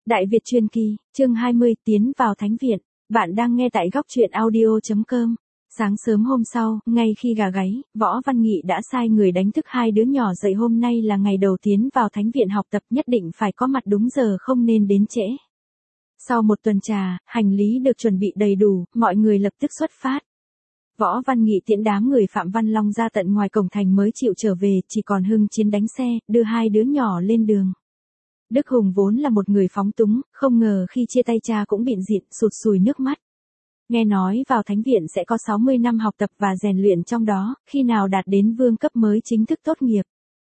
Đại Việt truyền kỳ, chương 20, tiến vào thánh viện. Bạn đang nghe tại góc truyện audio.com. Sáng sớm hôm sau, ngay khi gà gáy, Võ Văn Nghị đã sai người đánh thức hai đứa nhỏ dậy, hôm nay là ngày đầu tiến vào thánh viện học tập, nhất định phải có mặt đúng giờ, không nên đến trễ. Sau một tuần trà, hành lý được chuẩn bị đầy đủ, mọi người lập tức xuất phát. Võ Văn Nghị tiễn đám người Phạm Văn Long ra tận ngoài cổng thành mới chịu trở về, chỉ còn Hưng Chiến đánh xe, đưa hai đứa nhỏ lên đường. Đức Hùng vốn là một người phóng túng, không ngờ khi chia tay cha cũng bịn rịn, sụt sùi nước mắt. Nghe nói vào thánh viện sẽ có 60 năm học tập và rèn luyện trong đó, khi nào đạt đến vương cấp mới chính thức tốt nghiệp.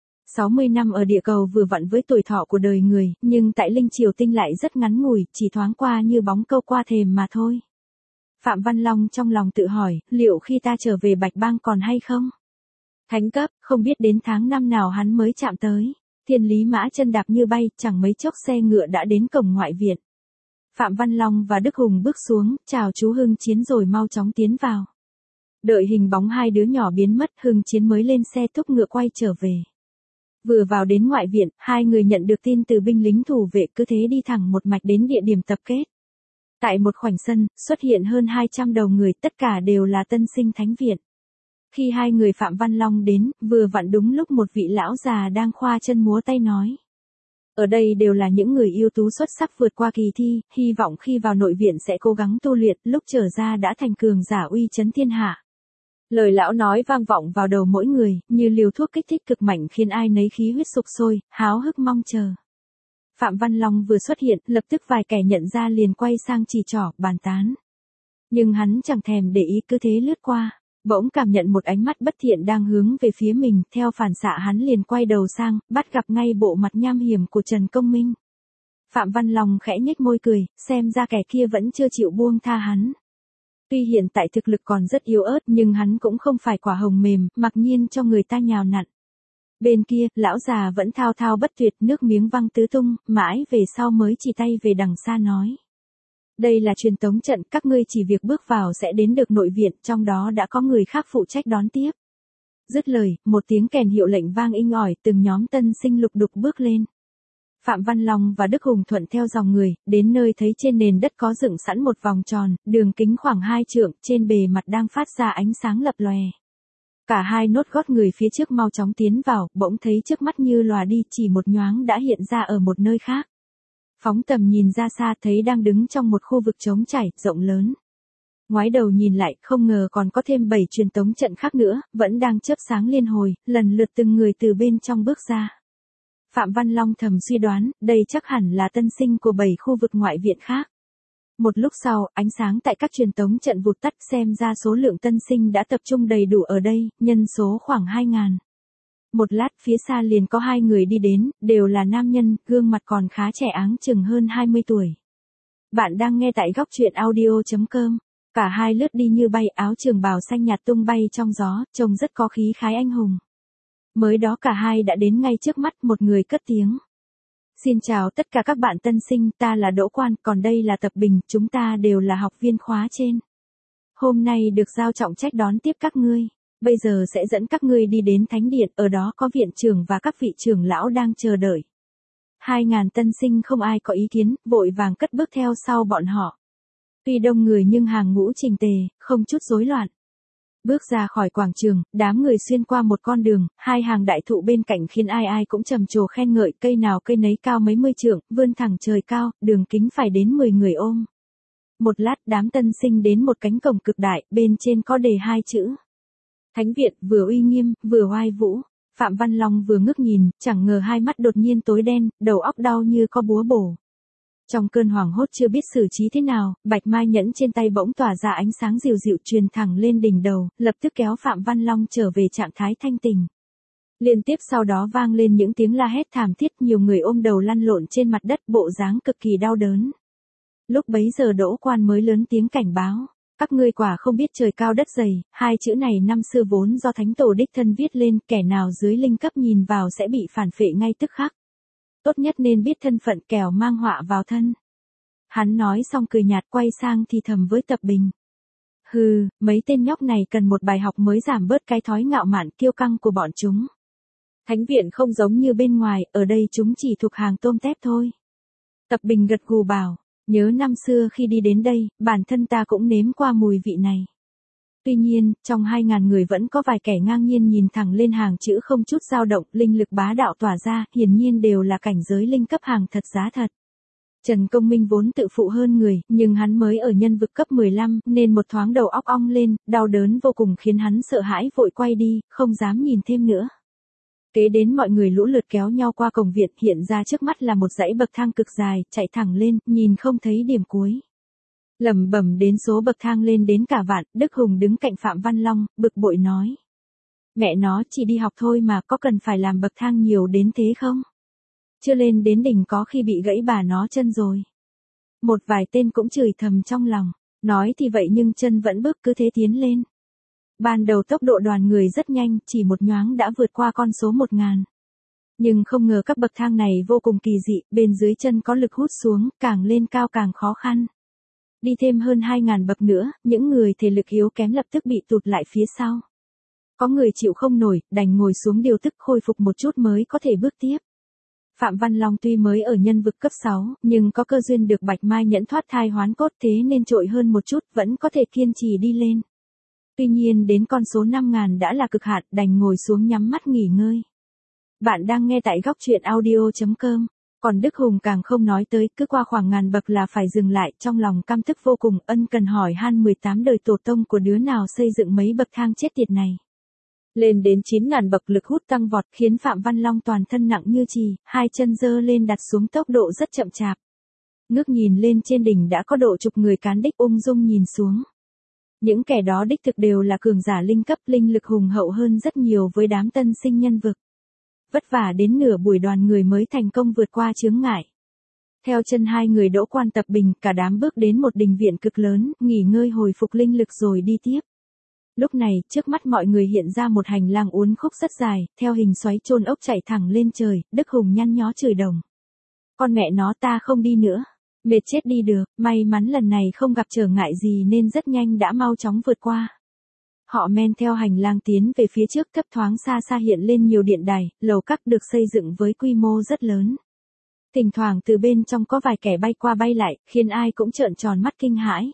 60 năm ở địa cầu vừa vặn với tuổi thọ của đời người, nhưng tại Linh Triều Tinh lại rất ngắn ngủi, chỉ thoáng qua như bóng câu qua thềm mà thôi. Phạm Văn Long trong lòng tự hỏi, liệu khi ta trở về Bạch Bang còn hay không? Thánh cấp, không biết đến tháng năm nào hắn mới chạm tới. Thiên Lý Mã chân đạp như bay, chẳng mấy chốc xe ngựa đã đến cổng ngoại viện. Phạm Văn Long và Đức Hùng bước xuống, chào chú Hưng Chiến rồi mau chóng tiến vào. Đợi hình bóng hai đứa nhỏ biến mất, Hưng Chiến mới lên xe thúc ngựa quay trở về. Vừa vào đến ngoại viện, hai người nhận được tin từ binh lính thủ vệ, cứ thế đi thẳng một mạch đến địa điểm tập kết. Tại một khoảnh sân, xuất hiện hơn 200 đầu người, tất cả đều là tân sinh thánh viện. Khi hai người Phạm Văn Long đến, vừa vặn đúng lúc một vị lão già đang khoa chân múa tay nói. Ở đây đều là những người ưu tú xuất sắc vượt qua kỳ thi, hy vọng khi vào nội viện sẽ cố gắng tu luyện, lúc trở ra đã thành cường giả uy chấn thiên hạ. Lời lão nói vang vọng vào đầu mỗi người, như liều thuốc kích thích cực mạnh khiến ai nấy khí huyết sục sôi, háo hức mong chờ. Phạm Văn Long vừa xuất hiện, lập tức vài kẻ nhận ra liền quay sang chỉ trỏ, bàn tán. Nhưng hắn chẳng thèm để ý, cứ thế lướt qua. Bỗng cảm nhận một ánh mắt bất thiện đang hướng về phía mình, theo phản xạ hắn liền quay đầu sang, bắt gặp ngay bộ mặt nham hiểm của Trần Công Minh. Phạm Văn Long khẽ nhếch môi cười, xem ra kẻ kia vẫn chưa chịu buông tha hắn. Tuy hiện tại thực lực còn rất yếu ớt nhưng hắn cũng không phải quả hồng mềm, mặc nhiên cho người ta nhào nặn. Bên kia, lão già vẫn thao thao bất tuyệt, nước miếng văng tứ tung, mãi về sau mới chỉ tay về đằng xa nói. Đây là truyền tống trận, các ngươi chỉ việc bước vào sẽ đến được nội viện, trong đó đã có người khác phụ trách đón tiếp. Dứt lời, một tiếng kèn hiệu lệnh vang inh ỏi, từng nhóm tân sinh lục đục bước lên. Phạm Văn Long và Đức Hùng thuận theo dòng người, đến nơi thấy trên nền đất có dựng sẵn một vòng tròn, đường kính khoảng 2 trượng, trên bề mặt đang phát ra ánh sáng lập lòe. Cả hai nốt gót người phía trước mau chóng tiến vào, bỗng thấy trước mắt như lòa đi, chỉ một nhoáng đã hiện ra ở một nơi khác. Phóng tầm nhìn ra xa thấy đang đứng trong một khu vực trống trải, rộng lớn. Ngoái đầu nhìn lại, không ngờ còn có thêm 7 truyền tống trận khác nữa, vẫn đang chớp sáng liên hồi, lần lượt từng người từ bên trong bước ra. Phạm Văn Long thầm suy đoán, đây chắc hẳn là tân sinh của 7 khu vực ngoại viện khác. Một lúc sau, ánh sáng tại các truyền tống trận vụt tắt, xem ra số lượng tân sinh đã tập trung đầy đủ ở đây, nhân số khoảng 2.000. Một lát phía xa liền có hai người đi đến, đều là nam nhân, gương mặt còn khá trẻ áng chừng hơn 20 tuổi. Bạn đang nghe tại góc truyện audio.com. Cả hai lướt đi như bay, áo trường bào xanh nhạt tung bay trong gió, trông rất có khí khái anh hùng. Mới đó cả hai đã đến ngay trước mắt, một người cất tiếng. Xin chào tất cả các bạn tân sinh, ta là Đỗ Quan, còn đây là Tập Bình, chúng ta đều là học viên khóa trên. Hôm nay được giao trọng trách đón tiếp các ngươi. Bây giờ sẽ dẫn các ngươi đi đến thánh điện, ở đó có viện trưởng và các vị trưởng lão đang chờ đợi. 2.000 tân sinh không ai có ý kiến, vội vàng cất bước theo sau bọn họ. Tuy đông người nhưng hàng ngũ chỉnh tề, không chút rối loạn. Bước ra khỏi quảng trường, đám người xuyên qua một con đường, hai hàng đại thụ bên cạnh khiến ai ai cũng trầm trồ khen ngợi, cây nào cây nấy cao mấy mươi trượng, vươn thẳng trời cao, đường kính phải đến 10 người ôm. Một lát đám tân sinh đến một cánh cổng cực đại, bên trên có đề 2 chữ. Thánh viện, vừa uy nghiêm, vừa oai vũ. Phạm Văn Long vừa ngước nhìn, chẳng ngờ hai mắt đột nhiên tối đen, đầu óc đau như có búa bổ. Trong cơn hoảng hốt chưa biết xử trí thế nào, bạch mai nhẫn trên tay bỗng tỏa ra ánh sáng dịu dịu truyền thẳng lên đỉnh đầu, lập tức kéo Phạm Văn Long trở về trạng thái thanh tình. Liên tiếp sau đó vang lên những tiếng la hét thảm thiết, nhiều người ôm đầu lăn lộn trên mặt đất, bộ dáng cực kỳ đau đớn. Lúc bấy giờ Đỗ Quan mới lớn tiếng cảnh báo. Các ngươi quả không biết trời cao đất dày, hai chữ này năm xưa vốn do thánh tổ đích thân viết lên, kẻ nào dưới linh cấp nhìn vào sẽ bị phản phệ ngay tức khắc. Tốt nhất nên biết thân phận, kẻo mang họa vào thân. Hắn nói xong cười nhạt, quay sang thì thầm với Tập Bình. Hừ, mấy tên nhóc này cần một bài học mới giảm bớt cái thói ngạo mạn kiêu căng của bọn chúng. Thánh viện không giống như bên ngoài, ở đây chúng chỉ thuộc hàng tôm tép thôi. Tập Bình gật gù bảo, nhớ năm xưa khi đi đến đây, bản thân ta cũng nếm qua mùi vị này. Tuy nhiên, trong 2.000 người vẫn có vài kẻ ngang nhiên nhìn thẳng lên hàng chữ không chút dao động, linh lực bá đạo tỏa ra, hiển nhiên đều là cảnh giới linh cấp hàng thật giá thật. Trần Công Minh vốn tự phụ hơn người, nhưng hắn mới ở nhân vực cấp 15, nên một thoáng đầu óc ong lên, đau đớn vô cùng khiến hắn sợ hãi vội quay đi, không dám nhìn thêm nữa. Kế đến mọi người lũ lượt kéo nhau qua cổng viện, hiện ra trước mắt là một dãy bậc thang cực dài, chạy thẳng lên, nhìn không thấy điểm cuối. Lẩm bẩm đến số bậc thang lên đến cả vạn, Đức Hùng đứng cạnh Phạm Văn Long, bực bội nói. Mẹ nó chỉ đi học thôi mà có cần phải làm bậc thang nhiều đến thế không? Chưa lên đến đỉnh có khi bị gãy bà nó chân rồi. Một vài tên cũng chửi thầm trong lòng, nói thì vậy nhưng chân vẫn bước cứ thế tiến lên. Ban đầu tốc độ đoàn người rất nhanh, chỉ một nhoáng đã vượt qua con số 1.000. Nhưng không ngờ các bậc thang này vô cùng kỳ dị, bên dưới chân có lực hút xuống, càng lên cao càng khó khăn. Đi thêm hơn 2.000 bậc nữa, những người thể lực yếu kém lập tức bị tụt lại phía sau. Có người chịu không nổi, đành ngồi xuống điều tức khôi phục một chút mới có thể bước tiếp. Phạm Văn Long tuy mới ở nhân vực cấp 6, nhưng có cơ duyên được Bạch Mai nhẫn thoát thai hoán cốt thế nên trội hơn một chút, vẫn có thể kiên trì đi lên. Tuy nhiên đến con số 5.000 đã là cực hạn, đành ngồi xuống nhắm mắt nghỉ ngơi. Bạn đang nghe tại góc truyện audio.com. Còn Đức Hùng càng không nói tới, cứ qua khoảng ngàn bậc là phải dừng lại, trong lòng căm tức vô cùng, ân cần hỏi han 18 đời tổ tông của đứa nào xây dựng mấy bậc thang chết tiệt này. Lên đến 9.000 bậc lực hút tăng vọt khiến Phạm Văn Long toàn thân nặng như chì, hai chân giơ lên đặt xuống tốc độ rất chậm chạp. Ngước nhìn lên trên đỉnh đã có độ chục người cán đích ung dung nhìn xuống. Những kẻ đó đích thực đều là cường giả linh cấp, linh lực hùng hậu hơn rất nhiều với đám tân sinh nhân vực. Vất vả đến nửa buổi đoàn người mới thành công vượt qua chướng ngại. Theo chân hai người Đỗ Quan Tập Bình, cả đám bước đến một đình viện cực lớn, nghỉ ngơi hồi phục linh lực rồi đi tiếp. Lúc này, trước mắt mọi người hiện ra một hành lang uốn khúc rất dài, theo hình xoáy chôn ốc chạy thẳng lên trời, Đức Hùng nhăn nhó chửi đồng. Con mẹ nó ta không đi nữa. Mệt chết đi được, may mắn lần này không gặp trở ngại gì nên rất nhanh đã mau chóng vượt qua. Họ men theo hành lang tiến về phía trước, thấp thoáng xa xa hiện lên nhiều điện đài, lầu các được xây dựng với quy mô rất lớn. Thỉnh thoảng từ bên trong có vài kẻ bay qua bay lại, khiến ai cũng trợn tròn mắt kinh hãi.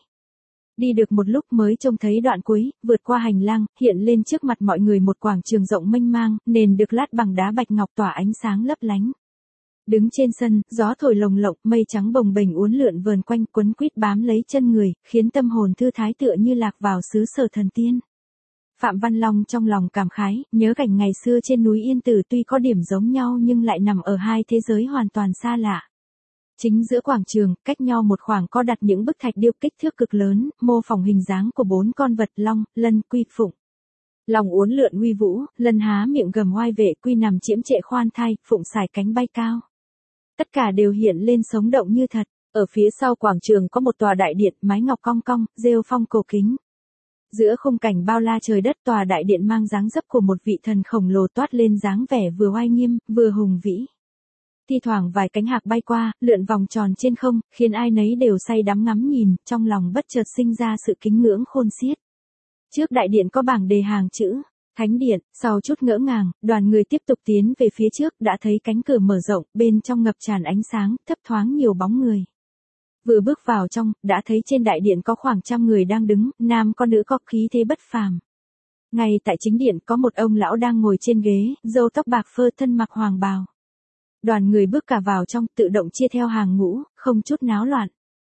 Đi được một lúc mới trông thấy đoạn cuối, vượt qua hành lang, hiện lên trước mặt mọi người một quảng trường rộng mênh mang, nền được lát bằng đá bạch ngọc tỏa ánh sáng lấp lánh. Đứng trên sân, gió thổi lồng lộng, mây trắng bồng bềnh uốn lượn vờn quanh quấn quýt bám lấy chân người, khiến tâm hồn thư thái tựa như lạc vào xứ sở thần tiên. Phạm Văn Long trong lòng cảm khái, nhớ cảnh ngày xưa trên núi Yên Tử tuy có điểm giống nhau nhưng lại nằm ở hai thế giới hoàn toàn xa lạ. Chính giữa quảng trường, cách nhau một khoảng có đặt những bức thạch điêu kích thước cực lớn, mô phỏng hình dáng của 4 con vật long, lân, quy, phụng. Long uốn lượn uy vũ, lân há miệng gầm oai vệ, quy nằm chiếm trệ khoan thai, phụng sải cánh bay cao. Tất cả đều hiện lên sống động như thật. Ở phía sau quảng trường có một tòa đại điện, mái ngọc cong cong, rêu phong cổ kính. Giữa khung cảnh bao la trời đất, tòa đại điện mang dáng dấp của một vị thần khổng lồ toát lên dáng vẻ vừa oai nghiêm, vừa hùng vĩ. Thi thoảng vài cánh hạc bay qua, lượn vòng tròn trên không, khiến ai nấy đều say đắm ngắm nhìn, trong lòng bất chợt sinh ra sự kính ngưỡng khôn xiết. Trước đại điện có bảng đề hàng chữ Thánh Điện, sau chút ngỡ ngàng, đoàn người tiếp tục tiến về phía trước, đã thấy cánh cửa mở rộng, bên trong ngập tràn ánh sáng, thấp thoáng nhiều bóng người. Vừa bước vào trong, đã thấy trên đại điện có khoảng 100 người đang đứng, nam có nữ có khí thế bất phàm. Ngay tại chính điện có một ông lão đang ngồi trên ghế, râu tóc bạc phơ, thân mặc hoàng bào. Đoàn người bước cả vào trong, tự động chia theo hàng ngũ, không chút náo loạn.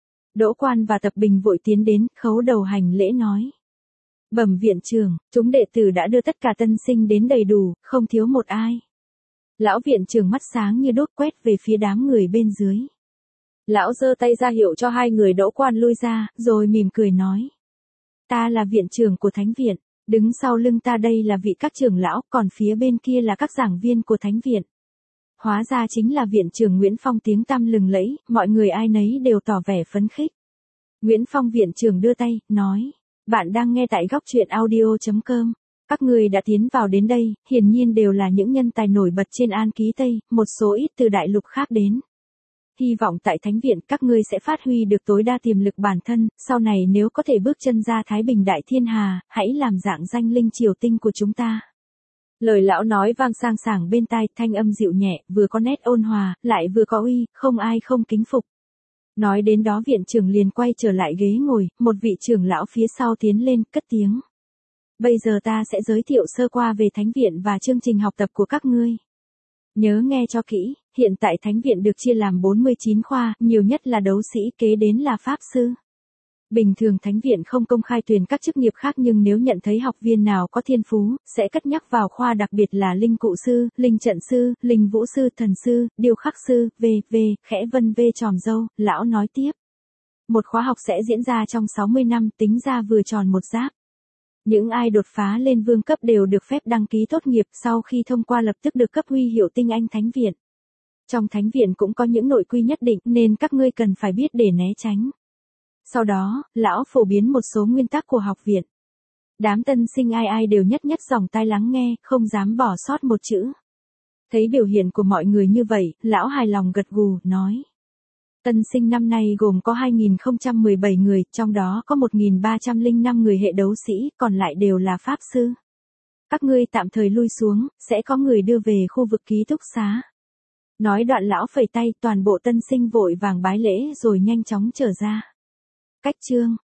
Đỗ Quan và Tập Bình vội tiến đến, khấu đầu hành lễ nói. Bẩm viện trưởng, chúng đệ tử đã đưa tất cả tân sinh đến đầy đủ, không thiếu một ai. Lão viện trưởng mắt sáng như đốt quét về phía đám người bên dưới. Lão giơ tay ra hiệu cho hai người Đỗ Quan lui ra, rồi mỉm cười nói. Ta là viện trưởng của Thánh Viện, đứng sau lưng ta đây là vị các trưởng lão, còn phía bên kia là các giảng viên của Thánh Viện. Hóa ra chính là viện trưởng Nguyễn Phong, tiếng tăm lừng lẫy, mọi người ai nấy đều tỏ vẻ phấn khích. Nguyễn Phong viện trưởng đưa tay, nói. Bạn đang nghe tại góc truyện audio.com. Các người đã tiến vào đến đây, hiển nhiên đều là những nhân tài nổi bật trên An Ký Tây, một số ít từ đại lục khác đến. Hy vọng tại Thánh Viện các ngươi sẽ phát huy được tối đa tiềm lực bản thân, sau này nếu có thể bước chân ra Thái Bình Đại Thiên Hà, hãy làm dạng danh linh triều tinh của chúng ta. Lời lão nói vang sang sảng bên tai, thanh âm dịu nhẹ, vừa có nét ôn hòa, lại vừa có uy, không ai không kính phục. Nói đến đó viện trưởng liền quay trở lại ghế ngồi, một vị trưởng lão phía sau tiến lên, cất tiếng. Bây giờ ta sẽ giới thiệu sơ qua về thánh viện và chương trình học tập của các ngươi. Nhớ nghe cho kỹ, hiện tại thánh viện được chia làm 49 khoa, nhiều nhất là đấu sĩ, kế đến là pháp sư. Bình thường thánh viện không công khai tuyển các chức nghiệp khác, nhưng nếu nhận thấy học viên nào có thiên phú, sẽ cất nhắc vào khoa, đặc biệt là linh cụ sư, linh trận sư, linh vũ sư, thần sư, điêu khắc sư, v.v. khẽ vân vê tròm dâu, lão nói tiếp. Một khóa học sẽ diễn ra trong 60 năm, tính ra vừa tròn một giáp. Những ai đột phá lên vương cấp đều được phép đăng ký tốt nghiệp, sau khi thông qua lập tức được cấp huy hiệu tinh anh thánh viện. Trong thánh viện cũng có những nội quy nhất định nên các ngươi cần phải biết để né tránh. Sau đó, lão phổ biến một số nguyên tắc của học viện. Đám tân sinh ai ai đều nhất nhất dòng tai lắng nghe, không dám bỏ sót một chữ. Thấy biểu hiện của mọi người như vậy, lão hài lòng gật gù, nói. Tân sinh năm nay gồm có 2017 người, trong đó có 1305 người hệ đấu sĩ, còn lại đều là pháp sư. Các ngươi tạm thời lui xuống, sẽ có người đưa về khu vực ký túc xá. Nói đoạn lão phẩy tay, toàn bộ tân sinh vội vàng bái lễ rồi nhanh chóng trở ra. Cách chương